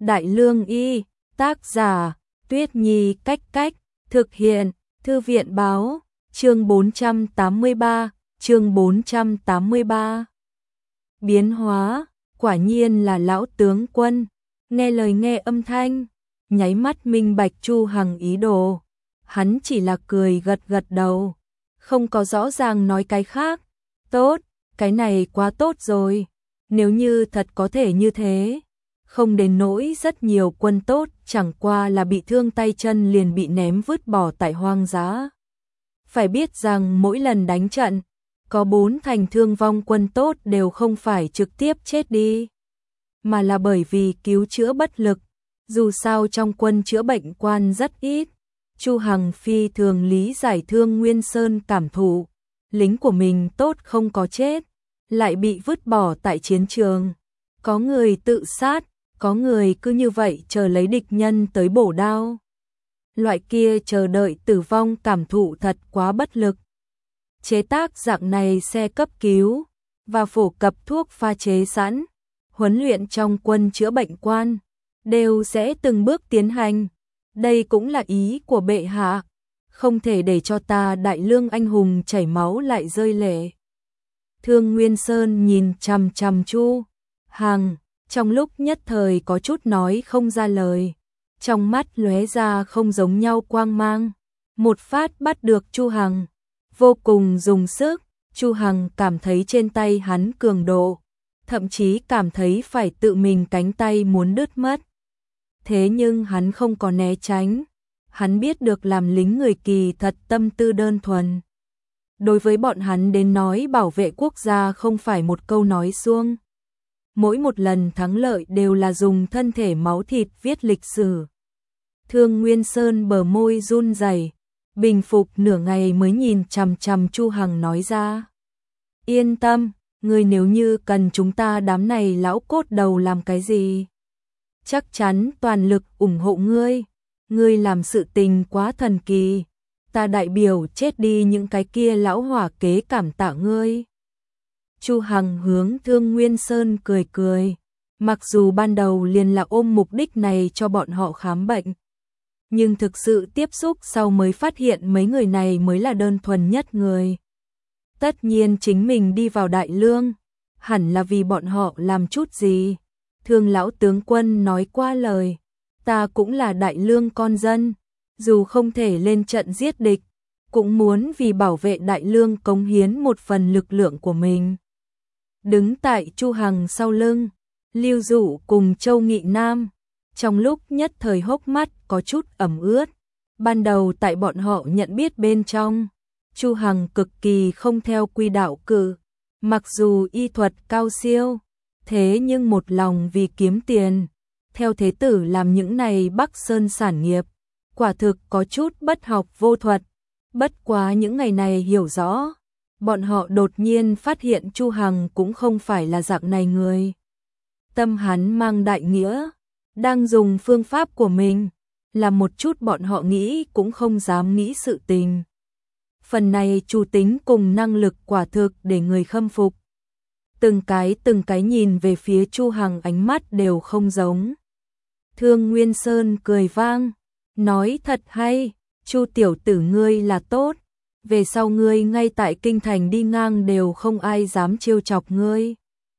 Đại Lương Y, tác giả, Tuyết Nhi Cách Cách, thực hiện, Thư viện Báo, chương 483. Biến hóa, quả nhiên là lão tướng quân, nghe lời nghe âm thanh, nháy mắt minh bạch Chu Hằng ý đồ. Hắn chỉ là cười gật gật đầu, không có rõ ràng nói cái khác. Tốt, cái này quá tốt rồi, nếu như thật có thể như thế, không đến nỗi rất nhiều quân tốt chẳng qua là bị thương tay chân liền bị ném vứt bỏ tại hoang dã. Phải biết rằng mỗi lần đánh trận, có 4 thành thương vong quân tốt đều không phải trực tiếp chết đi, mà là bởi vì cứu chữa bất lực. Dù sao trong quân chữa bệnh quan rất ít, Chu Hằng phi thường lý giải Thương Nguyên Sơn cảm thụ, lính của mình tốt không có chết, lại bị vứt bỏ tại chiến trường. Có người tự sát, có người cứ như vậy chờ lấy địch nhân tới bổ đao. Loại kia chờ đợi tử vong cảm thụ thật quá bất lực. Chế tác dạng này xe cấp cứu và phổ cập thuốc pha chế sẵn, huấn luyện trong quân chữa bệnh quan đều sẽ từng bước tiến hành. Đây cũng là ý của bệ hạ, không thể để cho ta Đại Lương anh hùng chảy máu lại rơi lệ. Thương Nguyên Sơn nhìn chằm chằm Chu Hằng, trong lúc nhất thời có chút nói không ra lời, trong mắt lóe ra không giống nhau quang mang, một phát bắt được Chu Hằng, vô cùng dùng sức. Chu Hằng cảm thấy trên tay hắn cường độ, thậm chí cảm thấy phải tự mình cánh tay muốn đứt mất. Thế nhưng hắn không có né tránh, hắn biết được làm lính người kỳ thật tâm tư đơn thuần. Đối với bọn hắn đến nói bảo vệ quốc gia không phải một câu nói suông. Mỗi một lần thắng lợi đều là dùng thân thể máu thịt viết lịch sử. Thương Nguyên Sơn bờ môi run rẩy, bình phục nửa ngày mới nhìn chằm chằm Chu Hằng nói ra. Yên tâm, ngươi nếu như cần chúng ta đám này lão cốt đầu làm cái gì, chắc chắn toàn lực ủng hộ ngươi. Ngươi làm sự tình quá thần kỳ, ta đại biểu chết đi những cái kia lão hỏa kế cảm tạ ngươi. Chu Hằng hướng Thương Nguyên Sơn cười cười, mặc dù ban đầu liền là ôm mục đích này cho bọn họ khám bệnh, nhưng thực sự tiếp xúc sau mới phát hiện mấy người này mới là đơn thuần nhất người. Tất nhiên chính mình đi vào Đại Lương, hẳn là vì bọn họ làm chút gì. Thương lão tướng quân nói qua lời, ta cũng là Đại Lương con dân, dù không thể lên trận giết địch, cũng muốn vì bảo vệ Đại Lương cống hiến một phần lực lượng của mình. Đứng tại Chu Hằng sau lưng, Lưu Dụ cùng Châu Nghị Nam, trong lúc nhất thời hốc mắt có chút ẩm ướt. Ban đầu tại bọn họ nhận biết bên trong, Chu Hằng cực kỳ không theo quy đạo cử, mặc dù y thuật cao siêu, thế nhưng một lòng vì kiếm tiền, theo thế tử làm những này Bắc Sơn sản nghiệp, quả thực có chút bất học vô thuật. Bất quá những ngày này hiểu rõ, bọn họ đột nhiên phát hiện Chu Hằng cũng không phải là dạng này người. Tâm hắn mang đại nghĩa, đang dùng phương pháp của mình, làm một chút bọn họ nghĩ cũng không dám nghĩ sự tình. Phần này chủ tính cùng năng lực quả thực để người khâm phục. Từng cái nhìn về phía Chu Hằng ánh mắt đều không giống. Thương Nguyên Sơn cười vang, nói thật hay, Chu tiểu tử ngươi là tốt, về sau ngươi ngay tại kinh thành đi ngang đều không ai dám trêu chọc ngươi.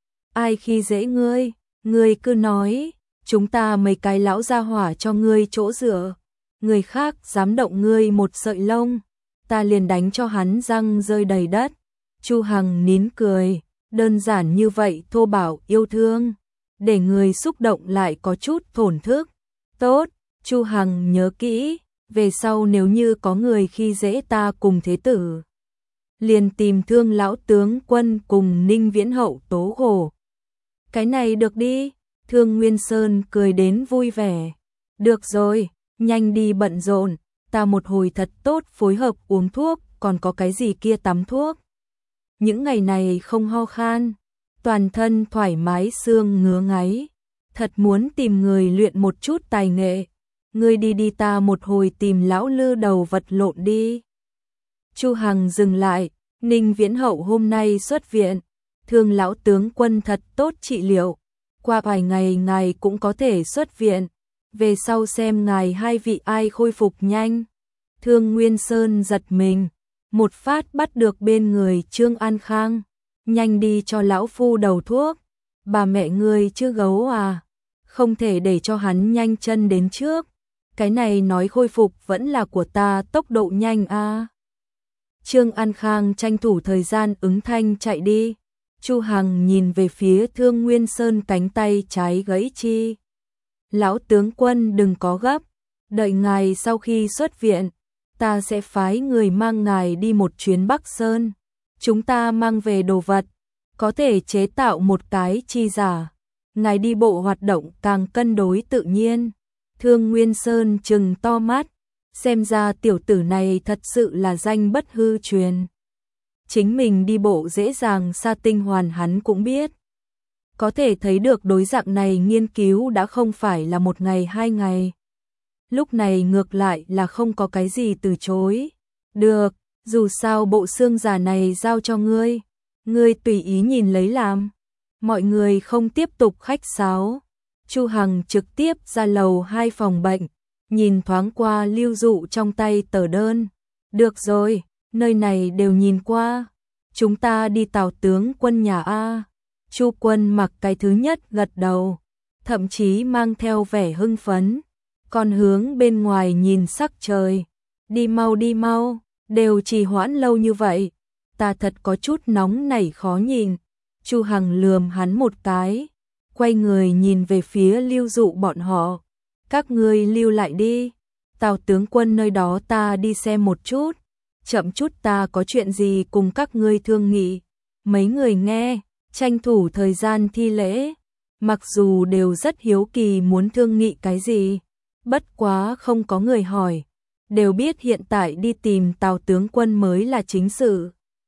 Ai khi dễ ngươi cứ nói, chúng ta mấy cái lão gia hỏa cho ngươi chỗ dựa, người khác dám động ngươi một sợi lông, ta liền đánh cho hắn răng rơi đầy đất. Chu Hằng nín cười, đơn giản như vậy thô bạo yêu thương, để người xúc động lại có chút thổn thức. Tốt, Chu Hằng nhớ kỹ, về sau nếu như có người khi dễ ta cùng thế tử, liền tìm Thương lão tướng quân cùng Ninh Viễn hậu tố khổ. Cái này được đi. Thương Nguyên Sơn cười đến vui vẻ. Được rồi, nhanh đi bận rộn, ta một hồi thật tốt phối hợp uống thuốc, còn có cái gì kia tắm thuốc. Những ngày này không ho khan, toàn thân thoải mái xương ngứa ngáy, thật muốn tìm người luyện một chút tài nghệ. Ngươi đi ta một hồi tìm lão Lư đầu vật lộn đi. Chu Hằng dừng lại, Ninh Viễn hậu hôm nay xuất viện, Thương lão tướng quân thật tốt trị liệu. qua vài ngày ngài cũng có thể xuất viện, về sau xem ngài hai vị ai khôi phục nhanh. Thương Nguyên Sơn giật mình, một phát bắt được bên người Trương An Khang, nhanh đi cho lão phu đầu thuốc. Bà mẹ ngươi chứ gấu à, không thể để cho hắn nhanh chân đến trước, cái này nói khôi phục vẫn là của ta tốc độ nhanh a. Trương An Khang tranh thủ thời gian ứng thanh chạy đi. Chu Hằng nhìn về phía Thương Nguyên Sơn, cánh tay trái gãy chi. Lão tướng quân đừng có gấp, đợi ngài sau khi xuất viện, ta sẽ phái người mang ngài đi một chuyến Bắc Sơn. Chúng ta mang về đồ vật, có thể chế tạo một cái chi giả. Ngài đi bộ hoạt động càng cân đối tự nhiên. Thương Nguyên Sơn trừng to mắt, xem ra tiểu tử này thật sự là danh bất hư truyền. Chính mình đi bộ dễ dàng xa tinh hoàn hắn cũng biết. Có thể thấy được đối dạng này nghiên cứu đã không phải là một ngày hai ngày. Lúc này ngược lại là không có cái gì từ chối. Được, dù sao bộ xương giả này giao cho ngươi, ngươi tùy ý nhìn lấy làm. Mọi người không tiếp tục khách sáo. Chu Hằng trực tiếp ra lầu 2 phòng bệnh, nhìn thoáng qua lưu dụ trong tay tờ đơn. Được rồi, nơi này đều nhìn qua. Chúng ta đi Tào tướng quân nhà A. Chu Quân Mặc cái thứ nhất gật đầu, thậm chí mang theo vẻ hưng phấn, còn hướng bên ngoài nhìn sắc trời. Đi mau, đều trì hoãn lâu như vậy, ta thật có chút nóng nảy khó nhìn. Chu Hằng lườm hắn một cái, quay người nhìn về phía lưu dụ bọn họ. Các ngươi lưu lại đi, Tào tướng quân nơi đó ta đi xem một chút, chậm chút ta có chuyện gì cùng các ngươi thương nghị. Mấy người nghe, tranh thủ thời gian thi lễ, mặc dù đều rất hiếu kỳ muốn thương nghị cái gì, bất quá không có người hỏi, đều biết hiện tại đi tìm Tào tướng quân mới là chính sự.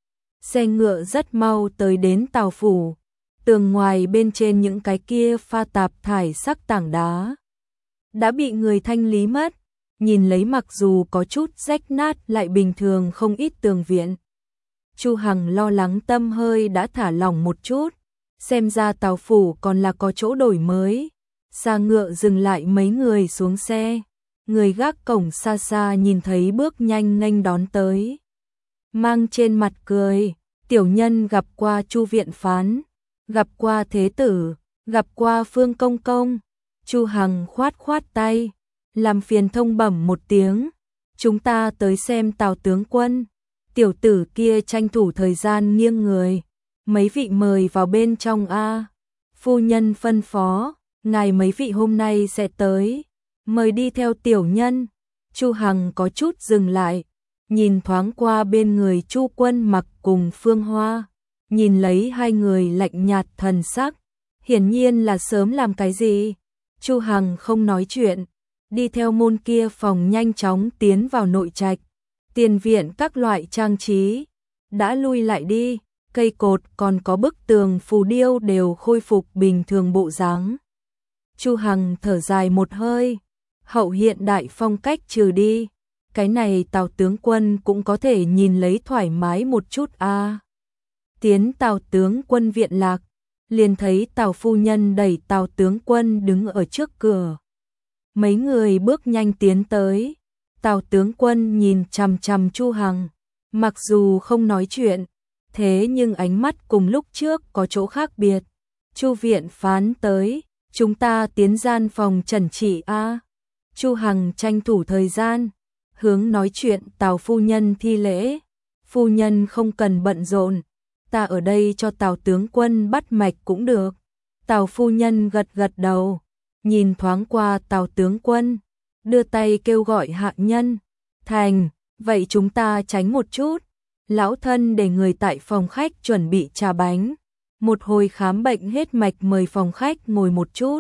Xe ngựa rất mau tới đến Tào phủ, tường ngoài bên trên những cái kia pha tạp thải sắc tảng đá đã bị người thanh lý mất, nhìn lấy mặc dù có chút rách nát lại bình thường không ít tường viện. Chu Hằng lo lắng tâm hơi đã thả lỏng một chút, xem ra Tào phủ còn là có chỗ đổi mới. Xa ngựa dừng lại, mấy người xuống xe, người gác cổng xa xa nhìn thấy bước nhanh nghênh đón tới, mang trên mặt cười. Tiểu nhân gặp qua Chu viện phán, gặp qua thế tử, gặp qua Phương công công. Chu Hằng khoát khoát tay, làm phiền thông bẩm một tiếng, chúng ta tới xem Tào tướng quân. Tiểu tử kia tranh thủ thời gian nghiêng người, mấy vị mời vào bên trong a. Phu nhân phân phó, ngài mấy vị hôm nay sẽ tới, mời đi theo tiểu nhân. Chu Hằng có chút dừng lại, nhìn thoáng qua bên người Chu Quân Mặc cùng Phương Hoa, nhìn lấy hai người lạnh nhạt thần sắc, hiển nhiên là sớm làm cái gì. Chu Hằng không nói chuyện, đi theo môn kia phòng nhanh chóng tiến vào nội trạch. Tiền viện các loại trang trí đã lui lại đi, cây cột còn có bức tường phù điêu đều khôi phục bình thường bộ dáng. Chu Hằng thở dài một hơi, hậu hiện đại phong cách trừ đi, cái này Tào tướng quân cũng có thể nhìn lấy thoải mái một chút a. Tiến Tào tướng quân viện lạc, liền thấy Tào phu nhân đẩy Tào tướng quân đứng ở trước cửa. Mấy người bước nhanh tiến tới. Tào tướng quân nhìn chằm chằm Chu Hằng, mặc dù không nói chuyện, thế nhưng ánh mắt cùng lúc trước có chỗ khác biệt. Chu viện phán tới, chúng ta tiến gian phòng trần trị a. Chu Hằng tranh thủ thời gian, hướng nói chuyện Tào phu nhân thi lễ. Phu nhân không cần bận rộn, ta ở đây cho Tào tướng quân bắt mạch cũng được. Tào phu nhân gật gật đầu, nhìn thoáng qua Tào tướng quân, đưa tay kêu gọi hạ nhân. Thành, vậy chúng ta tránh một chút. Lão thân để người tại phòng khách chuẩn bị trà bánh. Một hồi khám bệnh hết mạch, mời phòng khách ngồi một chút.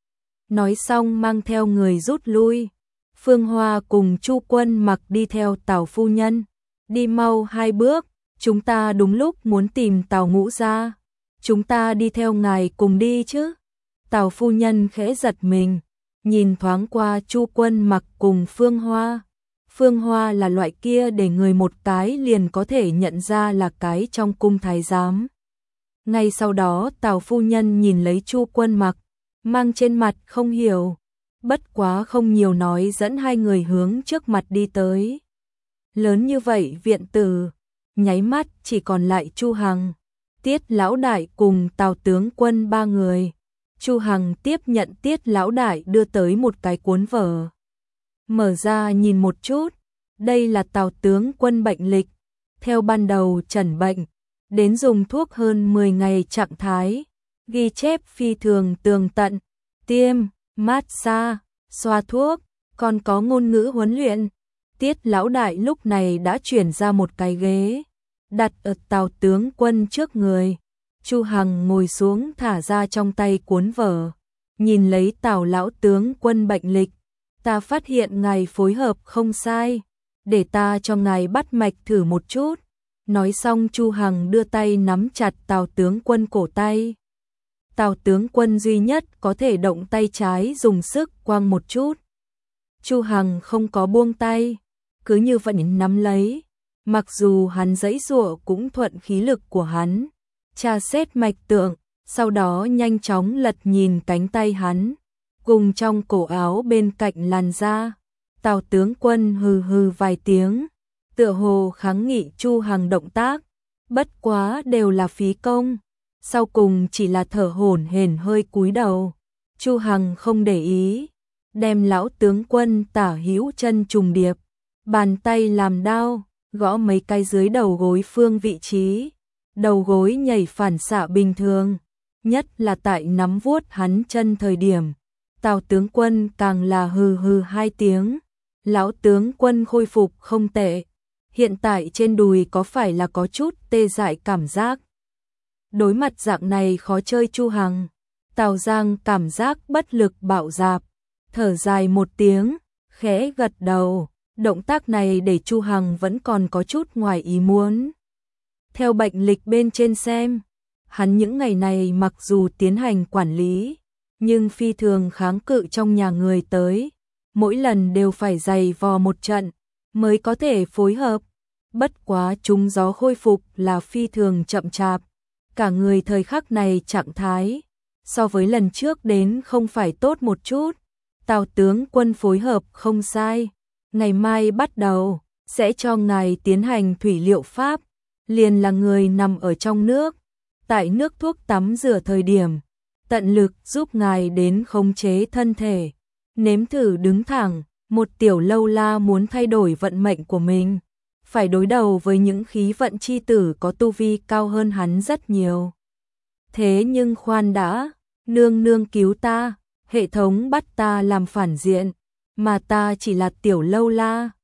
Nói xong mang theo người rút lui. Phương Hoa cùng Chu Quân Mặc đi theo Tào phu nhân. Đi mau 2 bước, chúng ta đúng lúc muốn tìm Tào ngũ gia. Chúng ta đi theo ngài cùng đi chứ. Tào phu nhân khẽ giật mình, nhìn thoáng qua Chu Quân Mặc cùng Phương Hoa. Phương Hoa là loại kia để người một cái liền có thể nhận ra là cái trong cung thái giám. Ngay sau đó Tào phu nhân nhìn lấy Chu Quân Mặc, mang trên mặt không hiểu, bất quá không nhiều nói dẫn hai người hướng trước mặt đi tới. Lớn như vậy viện tử, nháy mắt chỉ còn lại Chu Hằng, Tiết lão đại cùng Tào tướng quân ba người. Chu Hằng tiếp nhận Tiết lão đại đưa tới một cái cuốn vở. Mở ra nhìn một chút, đây là Tào tướng quân bệnh lịch, theo ban đầu chẩn bệnh, đến dùng thuốc hơn 10 ngày trạng thái, ghi chép phi thường tường tận, tiêm, massage, xoa thuốc, còn có ngôn ngữ huấn luyện. Tiết lão đại lúc này đã chuyển ra một cái ghế, đặt ở Tào tướng quân trước người. Chu Hằng ngồi xuống thả ra trong tay cuốn vở, nhìn lấy Tào lão tướng quân bệnh lịch. Ta phát hiện ngài phối hợp không sai, để ta cho ngài bắt mạch thử một chút. Nói xong Chu Hằng đưa tay nắm chặt Tào tướng quân cổ tay. Tào tướng quân duy nhất có thể động tay trái dùng sức quăng một chút. Chu Hằng không có buông tay, cứ như vậy nắm lấy. Mặc dù hắn giãy giụa cũng thuận khí lực của hắn, tra xét mạch tượng, sau đó nhanh chóng lật nhìn cánh tay hắn, cùng trong cổ áo bên cạnh làn da. Tào tướng quân hừ hừ vài tiếng, tựa hồ kháng nghị Chu Hằng động tác, bất quá đều là phí công, sau cùng chỉ là thở hổn hển hơi cúi đầu. Chu Hằng không để ý, đem lão tướng quân tả hữu chân trùng điệp, bàn tay làm đao, gõ mấy cái dưới đầu gối phương vị trí, đầu gối nhảy phản xạ bình thường, nhất là tại nắm vuốt hắn chân thời điểm. Tào tướng quân càng là hừ hừ hai tiếng. Lão tướng quân khôi phục không tệ, hiện tại trên đùi có phải là có chút tê dại cảm giác. Đối mặt dạng này khó chơi Chu Hằng, Tào Giang cảm giác bất lực bạo dạp, thở dài một tiếng, khẽ gật đầu. Động tác này để Chu Hằng vẫn còn có chút ngoài ý muốn. Theo bệnh lịch bên trên xem, hắn những ngày này mặc dù tiến hành quản lý, nhưng phi thường kháng cự trong nhà người tới, mỗi lần đều phải giày vò một trận mới có thể phối hợp. Bất quá trúng gió khôi phục là phi thường chậm chạp, cả người thời khắc này trạng thái so với lần trước đến không phải tốt một chút. Tào tướng quân phối hợp không sai, ngày mai bắt đầu sẽ cho ngài tiến hành thủy liệu pháp, liền là người nằm ở trong nước, tại nước thuốc tắm rửa thời điểm, tận lực giúp ngài đến khống chế thân thể, nếm thử đứng thẳng. Một tiểu lâu la muốn thay đổi vận mệnh của mình, phải đối đầu với những khí vận chi tử có tu vi cao hơn hắn rất nhiều. Thế nhưng khoan đã, nương nương cứu ta, hệ thống bắt ta làm phản diện, mà ta chỉ là tiểu lâu la,